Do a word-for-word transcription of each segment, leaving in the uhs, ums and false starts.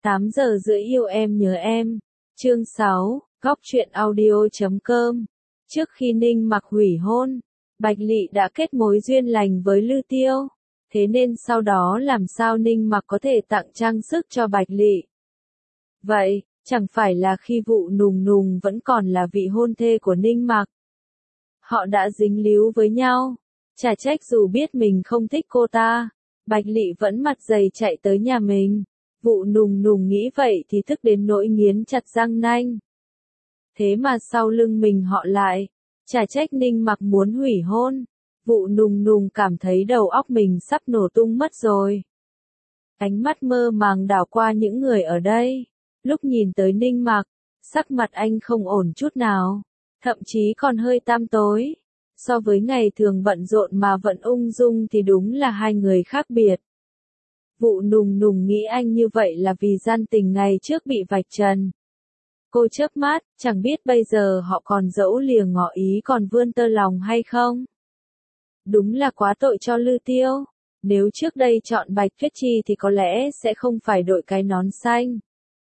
tám giờ rưỡi yêu em nhớ em. Chương sáu, góc truyện audio chấm com. Trước khi Ninh Mặc hủy hôn, Bạch Lị đã kết mối duyên lành với Lư Tiêu. Thế nên sau đó làm sao Ninh Mặc có thể tặng trang sức cho Bạch Lị? Vậy, chẳng phải là khi Vụ Nùng Nùng vẫn còn là vị hôn thê của Ninh Mặc. Họ đã dính líu với nhau. Chả trách dù biết mình không thích cô ta, Bạch Lị vẫn mặt dày chạy tới nhà mình. Vụ Nùng Nùng nghĩ vậy thì tức đến nỗi nghiến chặt răng nanh. Thế mà sau lưng mình họ lại, chả trách Ninh Mặc muốn hủy hôn. Vụ Nùng Nùng cảm thấy đầu óc mình sắp nổ tung mất rồi. Ánh mắt mơ màng đảo qua những người ở đây. Lúc nhìn tới Ninh Mặc, sắc mặt anh không ổn chút nào, thậm chí còn hơi tăm tối. So với ngày thường bận rộn mà vẫn ung dung thì đúng là hai người khác biệt. Vụ Nùng Nùng nghĩ anh như vậy là vì gian tình ngày trước bị vạch trần. Cô chớp mắt, chẳng biết bây giờ họ còn dẫu lìa ngỏ ý còn vươn tơ lòng hay không. Đúng là quá tội cho Lư Tiêu. Nếu trước đây chọn Bạch Tuyết Chi thì có lẽ sẽ không phải đội cái nón xanh.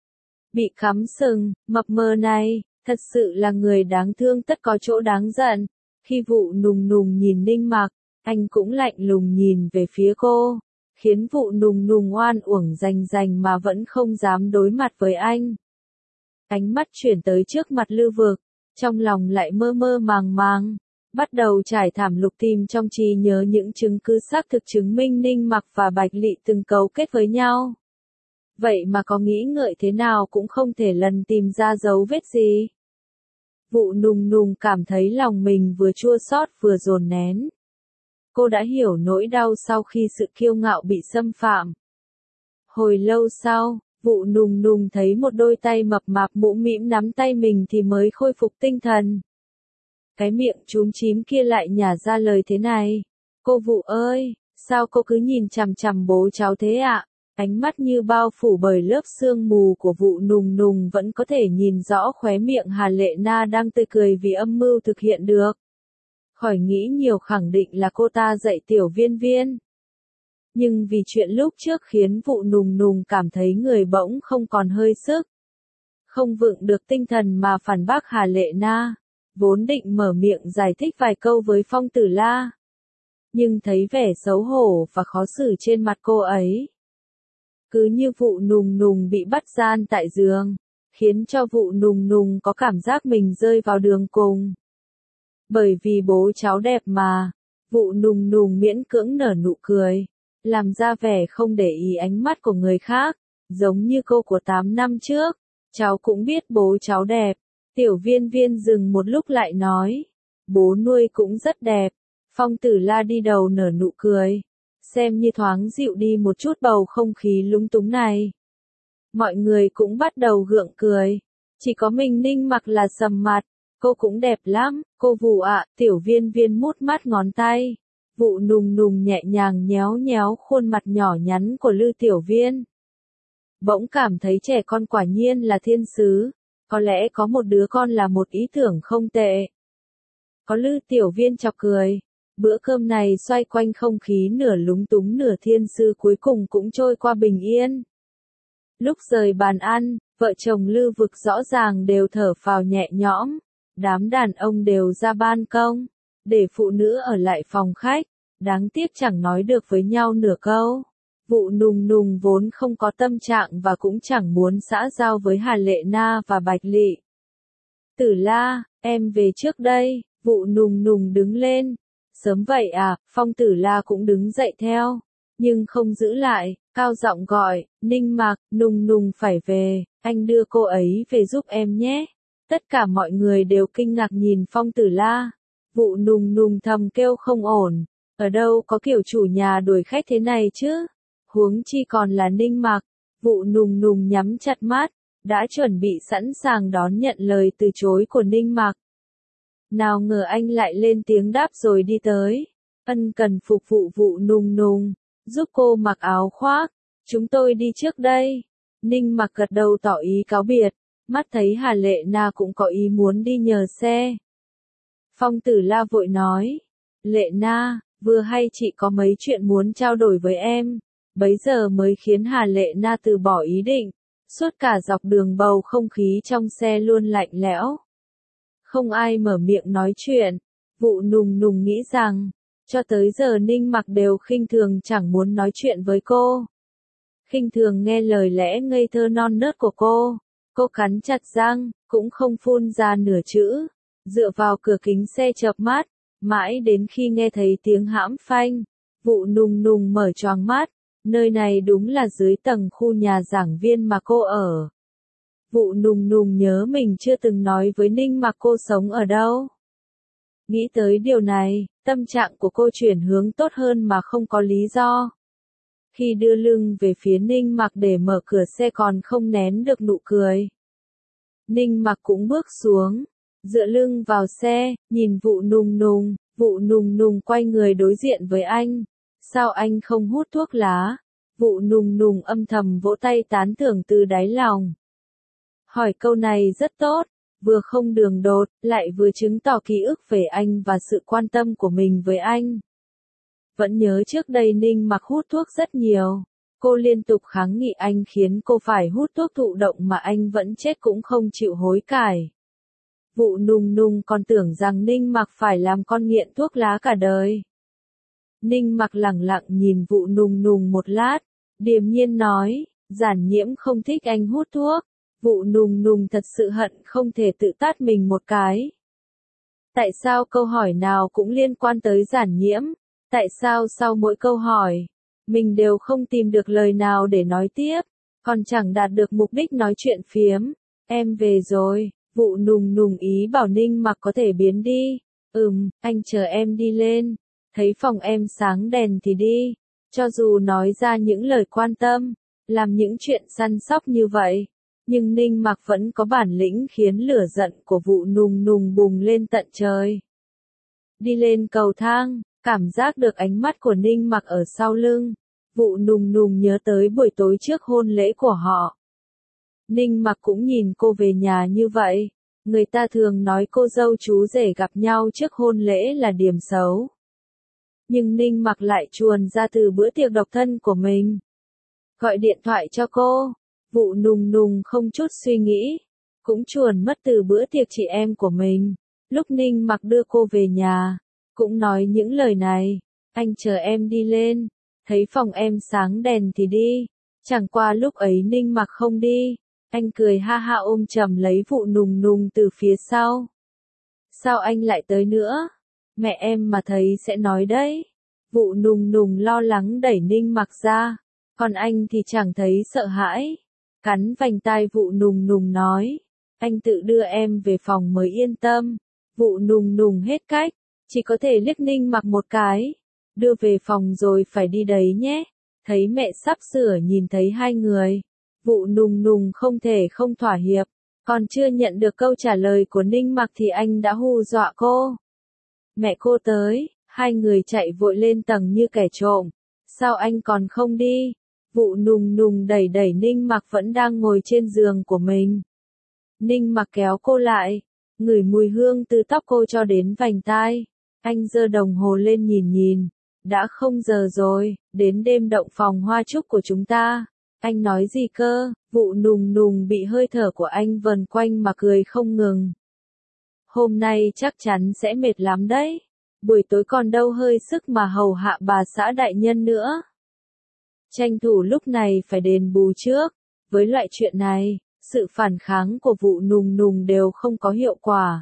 Bị cắm sừng, mập mờ này, thật sự là người đáng thương tất có chỗ đáng giận. Khi Vụ Nùng Nùng nhìn Ninh Mặc, anh cũng lạnh lùng nhìn về phía cô, khiến Vụ Nùng Nùng oan uổng rành rành mà vẫn không dám đối mặt với anh. Ánh mắt chuyển tới trước mặt Lư Vực, trong lòng lại mơ mơ màng màng, bắt đầu trải thảm lục tìm trong trí nhớ những chứng cứ xác thực chứng minh Ninh Mặc và Bạch Lị từng cấu kết với nhau. Vậy mà có nghĩ ngợi thế nào cũng không thể lần tìm ra dấu vết gì. Vụ Nùng Nùng cảm thấy lòng mình vừa chua xót vừa dồn nén. Cô đã hiểu nỗi đau sau khi sự kiêu ngạo bị xâm phạm. Hồi lâu sau, Vụ Nùng Nùng thấy một đôi tay mập mạp mũm mĩm nắm tay mình thì mới khôi phục tinh thần. Cái miệng chúm chím kia lại nhả ra lời thế này. Cô Vụ ơi, sao cô cứ nhìn chằm chằm bố cháu thế ạ? Ánh mắt như bao phủ bởi lớp sương mù của Vụ Nùng Nùng vẫn có thể nhìn rõ khóe miệng Hà Lệ Na đang tươi cười vì âm mưu thực hiện được. Khỏi nghĩ nhiều khẳng định là cô ta dạy Tiểu Viên Viên. Nhưng vì chuyện lúc trước khiến Vụ Nùng Nùng cảm thấy người bỗng không còn hơi sức. Không vựng được tinh thần mà phản bác Hà Lệ Na. Vốn định mở miệng giải thích vài câu với Phong Tử La. Nhưng thấy vẻ xấu hổ và khó xử trên mặt cô ấy. Cứ như Vụ Nùng Nùng bị bắt gian tại giường, khiến cho Vụ Nùng Nùng có cảm giác mình rơi vào đường cùng. Bởi vì bố cháu đẹp mà, Vụ Nùng Nùng miễn cưỡng nở nụ cười, làm ra vẻ không để ý ánh mắt của người khác, giống như cô của tám năm trước. Cháu cũng biết bố cháu đẹp. Tiểu Viên Viên dừng một lúc lại nói, bố nuôi cũng rất đẹp. Phong Tử La đi đầu nở nụ cười, xem như thoáng dịu đi một chút bầu không khí lúng túng này. Mọi người cũng bắt đầu gượng cười, chỉ có mình Ninh Mặc là sầm mặt. Cô cũng đẹp lắm, cô Vụ ạ. Tiểu Viên Viên mút mắt ngón tay. Vụ Nùng Nùng nhẹ nhàng nhéo nhéo khuôn mặt nhỏ nhắn của Lư Tiểu Viên. Bỗng cảm thấy trẻ con quả nhiên là thiên sứ. Có lẽ có một đứa con là một ý tưởng không tệ. Có Lư Tiểu Viên chọc cười. Bữa cơm này xoay quanh không khí nửa lúng túng nửa thiên sư cuối cùng cũng trôi qua bình yên. Lúc rời bàn ăn, vợ chồng Lư Vực rõ ràng đều thở phào nhẹ nhõm. Đám đàn ông đều ra ban công, để phụ nữ ở lại phòng khách. Đáng tiếc chẳng nói được với nhau nửa câu. Vụ Nùng Nùng vốn không có tâm trạng và cũng chẳng muốn xã giao với Hà Lệ Na và Bạch Lị. Tử La, em về trước đây. Vụ Nùng Nùng đứng lên. Sớm vậy à? Phong Tử La cũng đứng dậy theo, nhưng không giữ lại, cao giọng gọi, Ninh Mặc, Nùng Nùng phải về, anh đưa cô ấy về giúp em nhé. Tất cả mọi người đều kinh ngạc nhìn Phong Tử La. Vụ Nùng Nùng thầm kêu không ổn, ở đâu có kiểu chủ nhà đuổi khách thế này chứ? Huống chi còn là Ninh Mặc. Vụ Nùng Nùng nhắm chặt mắt, đã chuẩn bị sẵn sàng đón nhận lời từ chối của Ninh Mặc. Nào ngờ anh lại lên tiếng đáp rồi đi tới. Ân cần phục vụ Vụ Nùng Nùng, giúp cô mặc áo khoác. Chúng tôi đi trước đây. Ninh Mặc gật đầu tỏ ý cáo biệt. Mắt thấy Hà Lệ Na cũng có ý muốn đi nhờ xe. Phong Tử La vội nói. Lệ Na, vừa hay chị có mấy chuyện muốn trao đổi với em. Bấy giờ mới khiến Hà Lệ Na từ bỏ ý định. Suốt cả dọc đường bầu không khí trong xe luôn lạnh lẽo. Không ai mở miệng nói chuyện. Vụ Nùng Nùng nghĩ rằng, cho tới giờ Ninh Mặc đều khinh thường chẳng muốn nói chuyện với cô. Khinh thường nghe lời lẽ ngây thơ non nớt của cô. Cô cắn chặt răng, cũng không phun ra nửa chữ. Dựa vào cửa kính xe chợp mắt, mãi đến khi nghe thấy tiếng hãm phanh. Vụ Nùng Nùng mở choàng mắt. Nơi này đúng là dưới tầng khu nhà giảng viên mà cô ở. Vụ Nùng Nùng nhớ mình chưa từng nói với Ninh Mặc cô sống ở đâu. Nghĩ tới điều này, tâm trạng của cô chuyển hướng tốt hơn mà không có lý do. Khi đưa lưng về phía Ninh Mặc để mở cửa xe còn không nén được nụ cười. Ninh Mặc cũng bước xuống, dựa lưng vào xe, nhìn Vụ Nùng Nùng. Vụ Nùng Nùng quay người đối diện với anh. Sao anh không hút thuốc lá? Vụ Nùng Nùng âm thầm vỗ tay tán thưởng từ đáy lòng. Hỏi câu này rất tốt, vừa không đường đột, lại vừa chứng tỏ ký ức về anh và sự quan tâm của mình với anh. Vẫn nhớ trước đây Ninh Mặc hút thuốc rất nhiều. Cô liên tục kháng nghị anh khiến cô phải hút thuốc thụ động mà anh vẫn chết cũng không chịu hối cải. Vụ Nùng Nùng còn tưởng rằng Ninh Mặc phải làm con nghiện thuốc lá cả đời. Ninh Mặc lẳng lặng nhìn Vụ Nùng Nùng một lát, điềm nhiên nói, Giản Nhiễm không thích anh hút thuốc. Vụ Nùng Nùng thật sự hận không thể tự tát mình một cái. Tại sao câu hỏi nào cũng liên quan tới Giản Nhiễm? Tại sao sau mỗi câu hỏi, mình đều không tìm được lời nào để nói tiếp, còn chẳng đạt được mục đích nói chuyện phiếm? Em về rồi. Vụ Nùng Nùng ý bảo Ninh Mặc có thể biến đi. Ừm, anh chờ em đi lên. Thấy phòng em sáng đèn thì đi. Cho dù nói ra những lời quan tâm, làm những chuyện săn sóc như vậy, nhưng Ninh Mặc vẫn có bản lĩnh khiến lửa giận của Vụ Nùng Nùng bùng lên tận trời. Đi lên cầu thang, cảm giác được ánh mắt của Ninh Mặc ở sau lưng. Vụ Nùng Nùng nhớ tới buổi tối trước hôn lễ của họ. Ninh Mặc cũng nhìn cô về nhà như vậy. Người ta thường nói cô dâu chú rể gặp nhau trước hôn lễ là điểm xấu. Nhưng Ninh Mặc lại chuồn ra từ bữa tiệc độc thân của mình. Gọi điện thoại cho cô. Vụ Nùng Nùng không chút suy nghĩ. Cũng chuồn mất từ bữa tiệc chị em của mình. Lúc Ninh Mặc đưa cô về nhà, cũng nói những lời này. Anh chờ em đi lên. Thấy phòng em sáng đèn thì đi. Chẳng qua lúc ấy Ninh Mặc không đi. Anh cười ha ha ôm chầm lấy Vụ Nùng Nùng từ phía sau. Sao anh lại tới nữa? Mẹ em mà thấy sẽ nói đấy. Vụ Nùng Nùng lo lắng đẩy Ninh Mặc ra. Còn anh thì chẳng thấy sợ hãi. Cắn vành tai Vụ Nùng Nùng nói. Anh tự đưa em về phòng mới yên tâm. Vụ Nùng Nùng hết cách. Chỉ có thể liếc Ninh Mặc một cái. Đưa về phòng rồi phải đi đấy nhé. Thấy mẹ sắp sửa nhìn thấy hai người. Vụ Nùng Nùng không thể không thỏa hiệp. Còn chưa nhận được câu trả lời của Ninh Mặc thì anh đã hù dọa cô. Mẹ cô tới, hai người chạy vội lên tầng như kẻ trộm. Sao anh còn không đi? Vụ Nùng Nùng đẩy đẩy Ninh Mặc vẫn đang ngồi trên giường của mình. Ninh Mặc kéo cô lại, ngửi mùi hương từ tóc cô cho đến vành tai. Anh giơ đồng hồ lên nhìn nhìn. Đã không giờ rồi, đến đêm động phòng hoa trúc của chúng ta. Anh nói gì cơ? Vụ Nùng Nùng bị hơi thở của anh vần quanh mà cười không ngừng. Hôm nay chắc chắn sẽ mệt lắm đấy. Buổi tối còn đâu hơi sức mà hầu hạ bà xã đại nhân nữa. Tranh thủ lúc này phải đền bù trước. Với loại chuyện này, sự phản kháng của Vụ Nùng Nùng đều không có hiệu quả.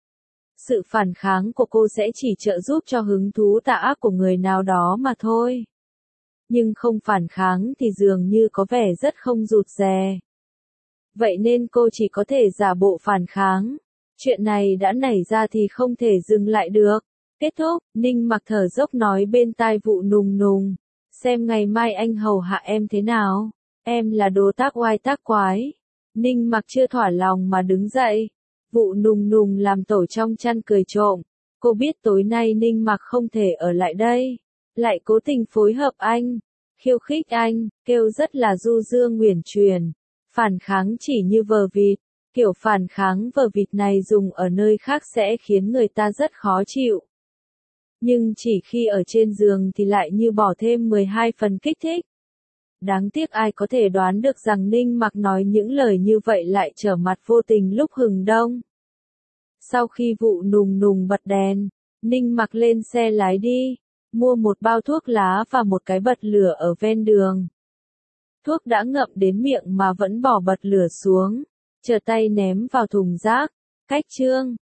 Sự phản kháng của cô sẽ chỉ trợ giúp cho hứng thú tà ác của người nào đó mà thôi. Nhưng không phản kháng thì dường như có vẻ rất không rụt rè. Vậy nên cô chỉ có thể giả bộ phản kháng. Chuyện này đã nảy ra thì không thể dừng lại được. Kết thúc, Ninh Mặc thở dốc nói bên tai Vụ Nùng Nùng. Xem ngày mai anh hầu hạ em thế nào. Em là đồ tác oai tác quái. Ninh Mặc chưa thỏa lòng mà đứng dậy. Vụ Nùng Nùng làm tổ trong chăn cười trộm. Cô biết tối nay Ninh Mặc không thể ở lại đây. Lại cố tình phối hợp anh. Khiêu khích anh, kêu rất là du dương uyển chuyển. Phản kháng chỉ như vờ vịt. Kiểu phản kháng vờ vịt này dùng ở nơi khác sẽ khiến người ta rất khó chịu. Nhưng chỉ khi ở trên giường thì lại như bỏ thêm mười hai phần kích thích. đáng tiếc ai có thể đoán được rằng Ninh Mặc nói những lời như vậy lại trở mặt vô tình lúc hừng đông. Sau khi vụ nùng nùng bật đèn, Ninh Mặc lên xe lái đi, mua một bao thuốc lá và một cái bật lửa ở ven đường. Thuốc đã ngậm đến miệng mà vẫn bỏ bật lửa xuống, trở tay ném vào thùng rác. Cách chương